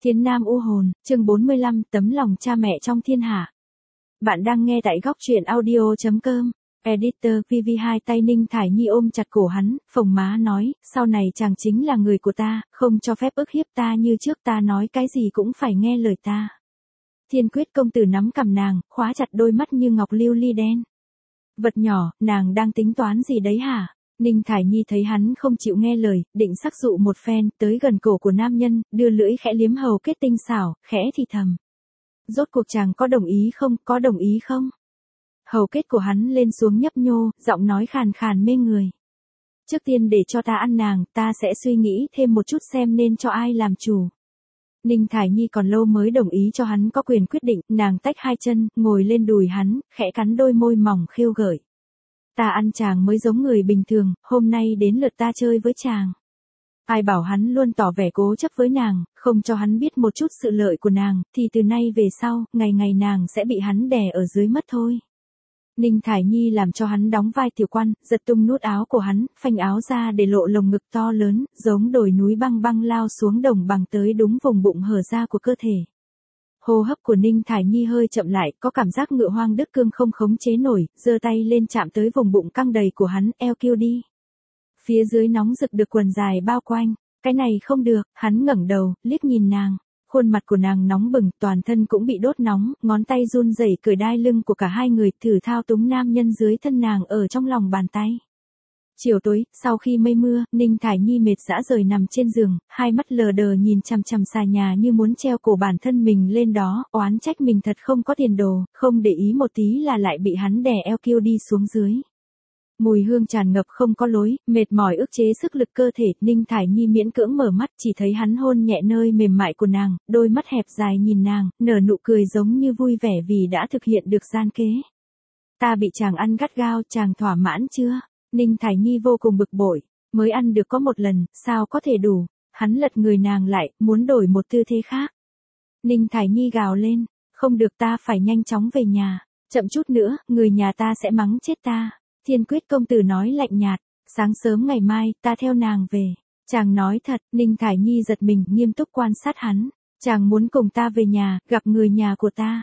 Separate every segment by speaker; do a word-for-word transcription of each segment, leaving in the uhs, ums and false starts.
Speaker 1: Thiên Nam U Hồn, chương bốn mươi lăm, tấm lòng cha mẹ trong thiên hạ. Bạn đang nghe tại góc truyện audio.com. Editor vê vê hai tay Ninh Thải Nhi ôm chặt cổ hắn, phồng má nói, sau này chàng chính là người của ta, không cho phép ức hiếp ta như trước, ta nói cái gì cũng phải nghe lời ta. Thiên Quyết công tử nắm cằm nàng, khóa chặt đôi mắt như ngọc lưu ly đen. Vật nhỏ, nàng đang tính toán gì đấy hả? Ninh Thải Nhi thấy hắn không chịu nghe lời, định sắc dụ một phen, tới gần cổ của nam nhân, đưa lưỡi khẽ liếm hầu kết tinh xảo, khẽ thì thầm. Rốt cuộc chàng có đồng ý không, có đồng ý không? Hầu kết của hắn lên xuống nhấp nhô, giọng nói khàn khàn mê người. Trước tiên để cho ta ăn nàng, ta sẽ suy nghĩ thêm một chút xem nên cho ai làm chủ. Ninh Thải Nhi còn lâu mới đồng ý cho hắn có quyền quyết định, nàng tách hai chân, ngồi lên đùi hắn, khẽ cắn đôi môi mỏng khêu gợi. Ta ăn chàng mới giống người bình thường, hôm nay đến lượt ta chơi với chàng. Ai bảo hắn luôn tỏ vẻ cố chấp với nàng, không cho hắn biết một chút sự lợi của nàng, thì từ nay về sau, ngày ngày nàng sẽ bị hắn đè ở dưới mất thôi. Ninh Thải Nhi làm cho hắn đóng vai tiểu quan, giật tung nút áo của hắn, phanh áo ra để lộ lồng ngực to lớn, giống đồi núi băng băng lao xuống đồng bằng tới đúng vùng bụng hở ra của cơ thể. Hô hấp của Ninh Thải Nhi hơi chậm lại, có cảm giác ngựa hoang đứt cương không khống chế nổi, giơ tay lên chạm tới vùng bụng căng đầy của hắn, eo kêu đi. Phía dưới nóng rực được quần dài bao quanh, cái này không được, hắn ngẩng đầu, liếc nhìn nàng. Khuôn mặt của nàng nóng bừng, toàn thân cũng bị đốt nóng, ngón tay run rẩy cởi đai lưng của cả hai người, thử thao túng nam nhân dưới thân nàng ở trong lòng bàn tay. Chiều tối, sau khi mây mưa, Ninh Thải Nhi mệt rã rời nằm trên giường, hai mắt lờ đờ nhìn chằm chằm xà nhà như muốn treo cổ bản thân mình lên đó, oán trách mình thật không có tiền đồ, không để ý một tí là lại bị hắn đè eo kêu đi xuống dưới. Mùi hương tràn ngập không có lối, mệt mỏi ức chế sức lực cơ thể, Ninh Thải Nhi miễn cưỡng mở mắt, chỉ thấy hắn hôn nhẹ nơi mềm mại của nàng, đôi mắt hẹp dài nhìn nàng, nở nụ cười giống như vui vẻ vì đã thực hiện được gian kế. Ta bị chàng ăn gắt gao, chàng thỏa mãn chưa? Ninh Thải Nhi vô cùng bực bội, mới ăn được có một lần, sao có thể đủ? Hắn lật người nàng lại, muốn đổi một tư thế khác. Ninh Thải Nhi gào lên, không được, ta phải nhanh chóng về nhà, chậm chút nữa, người nhà ta sẽ mắng chết ta. Thiên Quyết công tử nói lạnh nhạt, sáng sớm ngày mai, ta theo nàng về. Chàng nói thật, Ninh Thải Nhi giật mình, nghiêm túc quan sát hắn. Chàng muốn cùng ta về nhà, gặp người nhà của ta.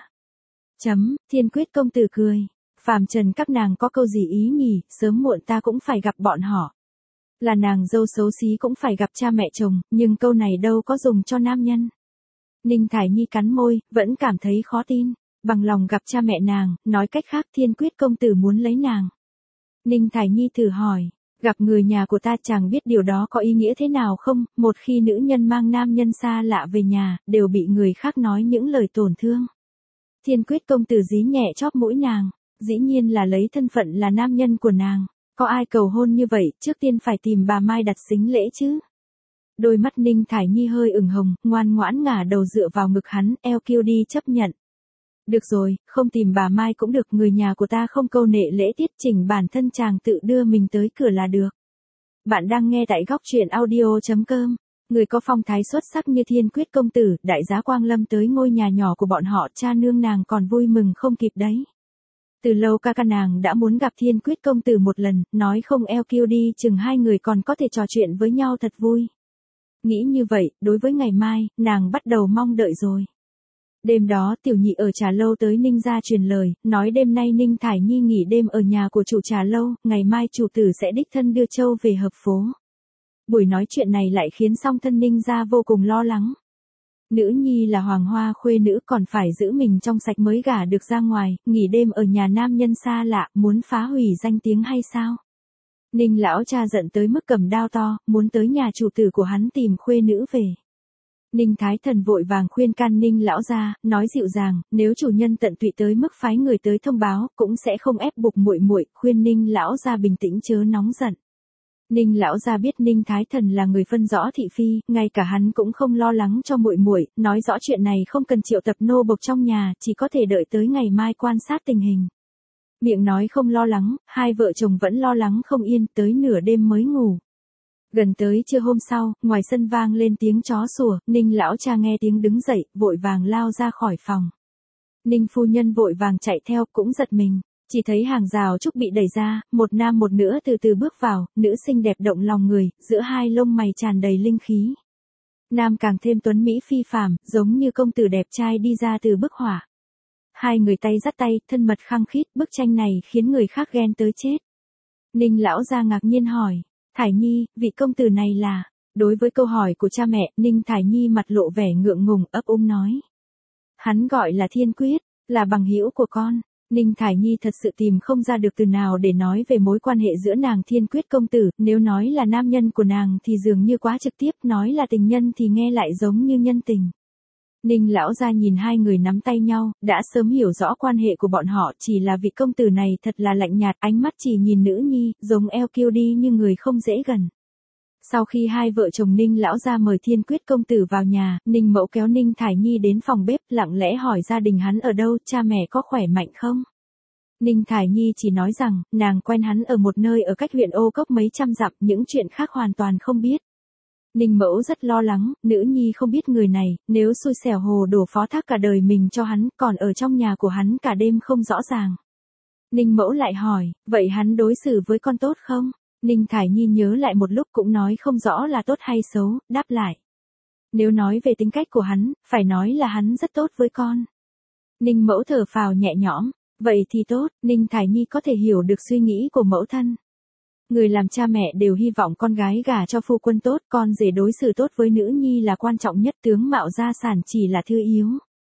Speaker 1: Chấm, Thiên Quyết công tử cười. Phàm trần các nàng có câu gì ý nhỉ, sớm muộn ta cũng phải gặp bọn họ. Là nàng dâu xấu xí cũng phải gặp cha mẹ chồng, nhưng câu này đâu có dùng cho nam nhân. Ninh Thải Nhi cắn môi, vẫn cảm thấy khó tin. Bằng lòng gặp cha mẹ nàng, nói cách khác Thiên Quyết công tử muốn lấy nàng. Ninh Thải Nhi thử hỏi, gặp người nhà của ta, chàng biết điều đó có ý nghĩa thế nào không? Một khi nữ nhân mang nam nhân xa lạ về nhà, đều bị người khác nói những lời tổn thương. Thiên Quyết công tử dí nhẹ chóp mũi nàng, dĩ nhiên là lấy thân phận là nam nhân của nàng. Có ai cầu hôn như vậy, trước tiên phải tìm bà Mai đặt sính lễ chứ? Đôi mắt Ninh Thải Nhi hơi ửng hồng, ngoan ngoãn ngả đầu dựa vào ngực hắn, eo kêu đi chấp nhận. Được rồi, không tìm bà Mai cũng được, người nhà của ta không câu nệ lễ tiết, chỉnh bản thân chàng tự đưa mình tới cửa là được. Bạn đang nghe tại góc truyện audio.com. Người có phong thái xuất sắc như Thiên Quyết công tử, đại giá quang lâm tới ngôi nhà nhỏ của bọn họ, cha nương nàng còn vui mừng không kịp đấy. Từ lâu ca ca nàng đã muốn gặp Thiên Quyết công tử một lần, nói không eo kêu đi chừng hai người còn có thể trò chuyện với nhau thật vui. Nghĩ như vậy, đối với ngày mai, nàng bắt đầu mong đợi rồi. Đêm đó tiểu nhị ở trà lâu tới Ninh gia truyền lời, nói đêm nay Ninh Thải Nhi nghỉ đêm ở nhà của chủ trà lâu, ngày mai chủ tử sẽ đích thân đưa châu về hợp phố. Buổi nói chuyện này lại khiến song thân Ninh gia vô cùng lo lắng. Nữ nhi là hoàng hoa khuê nữ còn phải giữ mình trong sạch mới gả được ra ngoài, nghỉ đêm ở nhà nam nhân xa lạ, muốn phá hủy danh tiếng hay sao? Ninh lão cha giận tới mức cầm đao to, muốn tới nhà chủ tử của hắn tìm khuê nữ về. Ninh Thái Thần vội vàng khuyên can Ninh lão gia, nói dịu dàng, nếu chủ nhân tận tụy tới mức phái người tới thông báo, cũng sẽ không ép buộc muội muội, khuyên Ninh lão gia bình tĩnh chớ nóng giận. Ninh lão gia biết Ninh Thái Thần là người phân rõ thị phi, ngay cả hắn cũng không lo lắng cho muội muội, nói rõ chuyện này không cần triệu tập nô bộc trong nhà, chỉ có thể đợi tới ngày mai quan sát tình hình. Miệng nói không lo lắng, hai vợ chồng vẫn lo lắng không yên, tới nửa đêm mới ngủ. Gần tới trưa hôm sau, ngoài sân vang lên tiếng chó sủa, Ninh lão cha nghe tiếng đứng dậy, vội vàng lao ra khỏi phòng. Ninh phu nhân vội vàng chạy theo, cũng giật mình, chỉ thấy hàng rào trúc bị đẩy ra, một nam một nữ từ từ bước vào, nữ xinh đẹp động lòng người, giữa hai lông mày tràn đầy linh khí. nam càng thêm tuấn mỹ phi phàm, giống như công tử đẹp trai đi ra từ bức họa. Hai người tay dắt tay, thân mật khăng khít, bức tranh này khiến người khác ghen tới chết. Ninh lão gia ngạc nhiên hỏi, Thải Nhi, vị công tử này là... Đối với câu hỏi của cha mẹ, Ninh Thải Nhi mặt lộ vẻ ngượng ngùng, ấp úng nói. Hắn gọi là Thiên Quyết, là bằng hữu của con. Ninh Thải Nhi thật sự tìm không ra được từ nào để nói về mối quan hệ giữa nàng Thiên Quyết công tử, nếu nói là nam nhân của nàng thì dường như quá trực tiếp, nói là tình nhân thì nghe lại giống như nhân tình. Ninh lão gia nhìn hai người nắm tay nhau, đã sớm hiểu rõ quan hệ của bọn họ, chỉ là vị công tử này thật là lạnh nhạt, ánh mắt chỉ nhìn nữ nhi, giống eo kiêu đi như người không dễ gần. Sau khi hai vợ chồng Ninh lão gia mời Thiên Quyết công tử vào nhà, Ninh mẫu kéo Ninh Thải Nhi đến phòng bếp, lặng lẽ hỏi gia đình hắn ở đâu, cha mẹ có khỏe mạnh không? Ninh Thải Nhi chỉ nói rằng, nàng quen hắn ở một nơi ở cách huyện Ô Cốc mấy trăm dặm, những chuyện khác hoàn toàn không biết. Ninh mẫu rất lo lắng, nữ nhi không biết người này, nếu xui xẻo hồ đổ phó thác cả đời mình cho hắn, còn ở trong nhà của hắn cả đêm không rõ ràng. Ninh mẫu lại hỏi, vậy hắn đối xử với con tốt không? Ninh Thải Nhi nhớ lại một lúc cũng nói không rõ là tốt hay xấu, đáp lại. Nếu nói về tính cách của hắn, phải nói là hắn rất tốt với con. Ninh mẫu thở phào nhẹ nhõm, vậy thì tốt, Ninh Thải Nhi có thể hiểu được suy nghĩ của mẫu thân. Người làm cha mẹ đều hy vọng con gái gả cho phu quân tốt, con rể đối xử tốt với nữ nhi là quan trọng nhất, tướng mạo gia sản chỉ là thứ yếu.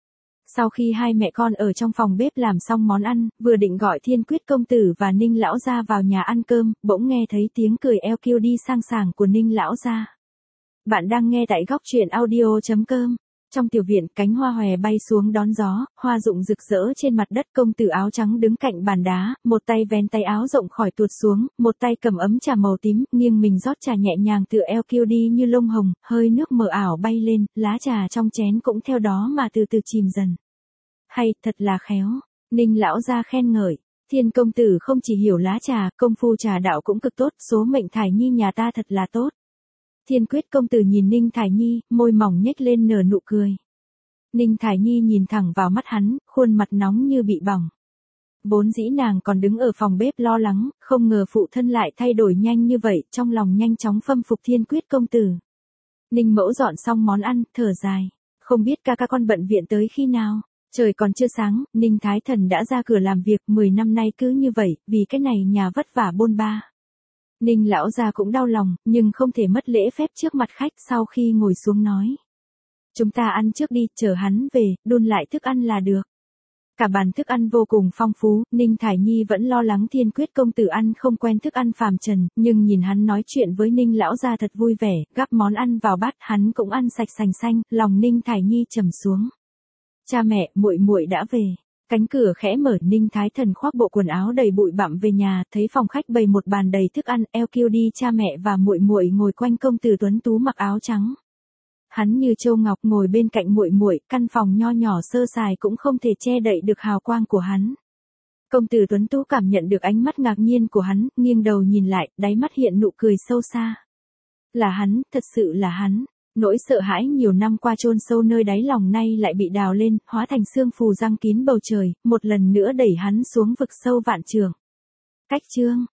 Speaker 1: Sau khi hai mẹ con ở trong phòng bếp làm xong món ăn, vừa định gọi Thiên Quyết công tử và Ninh lão gia vào nhà ăn cơm, bỗng nghe thấy tiếng cười eo kiêu đi sang sảng của Ninh lão gia. Bạn đang nghe tại góc truyện audio chấm com. Trong tiểu viện, cánh hoa hòe bay xuống đón gió, hoa rụng rực rỡ trên mặt đất, công tử áo trắng đứng cạnh bàn đá, một tay vén tay áo rộng khỏi tuột xuống, một tay cầm ấm trà màu tím, nghiêng mình rót trà nhẹ nhàng tựa eo kiêu đi như lông hồng, hơi nước mờ ảo bay lên, lá trà trong chén cũng theo đó mà từ từ chìm dần. Hay, thật là khéo. Ninh lão gia khen ngợi. Thiên công tử không chỉ hiểu lá trà, công phu trà đạo cũng cực tốt, số mệnh Thải Nhi nhà ta thật là tốt. Thiên Quyết công tử nhìn Ninh Thải Nhi, môi mỏng nhếch lên nở nụ cười. Ninh Thải Nhi nhìn thẳng vào mắt hắn, khuôn mặt nóng như bị bỏng. Vốn dĩ nàng còn đứng ở phòng bếp lo lắng, không ngờ phụ thân lại thay đổi nhanh như vậy, trong lòng nhanh chóng khâm phục Thiên Quyết công tử. Ninh mẫu dọn xong món ăn, thở dài. Không biết ca ca con bận viện tới khi nào? Trời còn chưa sáng, Ninh Thái Thần đã ra cửa làm việc, mười năm nay cứ như vậy, vì cái này nhà vất vả bôn ba. Ninh lão gia cũng đau lòng, nhưng không thể mất lễ phép trước mặt khách, sau khi ngồi xuống nói. Chúng ta ăn trước đi, chờ hắn về, đun lại thức ăn là được. Cả bàn thức ăn vô cùng phong phú, Ninh Thải Nhi vẫn lo lắng Thiên Quyết công tử ăn không quen thức ăn phàm trần, nhưng nhìn hắn nói chuyện với Ninh lão gia thật vui vẻ, gắp món ăn vào bát, hắn cũng ăn sạch sành xanh, lòng Ninh Thải Nhi trầm xuống. Cha mẹ, muội muội đã về. Cánh cửa khẽ mở, Ninh Thái Thần khoác bộ quần áo đầy bụi bặm về nhà, thấy phòng khách bày một bàn đầy thức ăn, eo kiêu đi cha mẹ và muội muội ngồi quanh công tử tuấn tú mặc áo trắng. Hắn như châu ngọc ngồi bên cạnh muội muội, căn phòng nho nhỏ sơ sài cũng không thể che đậy được hào quang của hắn. Công tử tuấn tú cảm nhận được ánh mắt ngạc nhiên của hắn, nghiêng đầu nhìn lại, đáy mắt hiện nụ cười sâu xa. Là hắn, thật sự là hắn. Nỗi sợ hãi nhiều năm qua chôn sâu nơi đáy lòng nay lại bị đào lên, hóa thành sương phù giăng kín bầu trời, một lần nữa đẩy hắn xuống vực sâu vạn trượng. Cách chương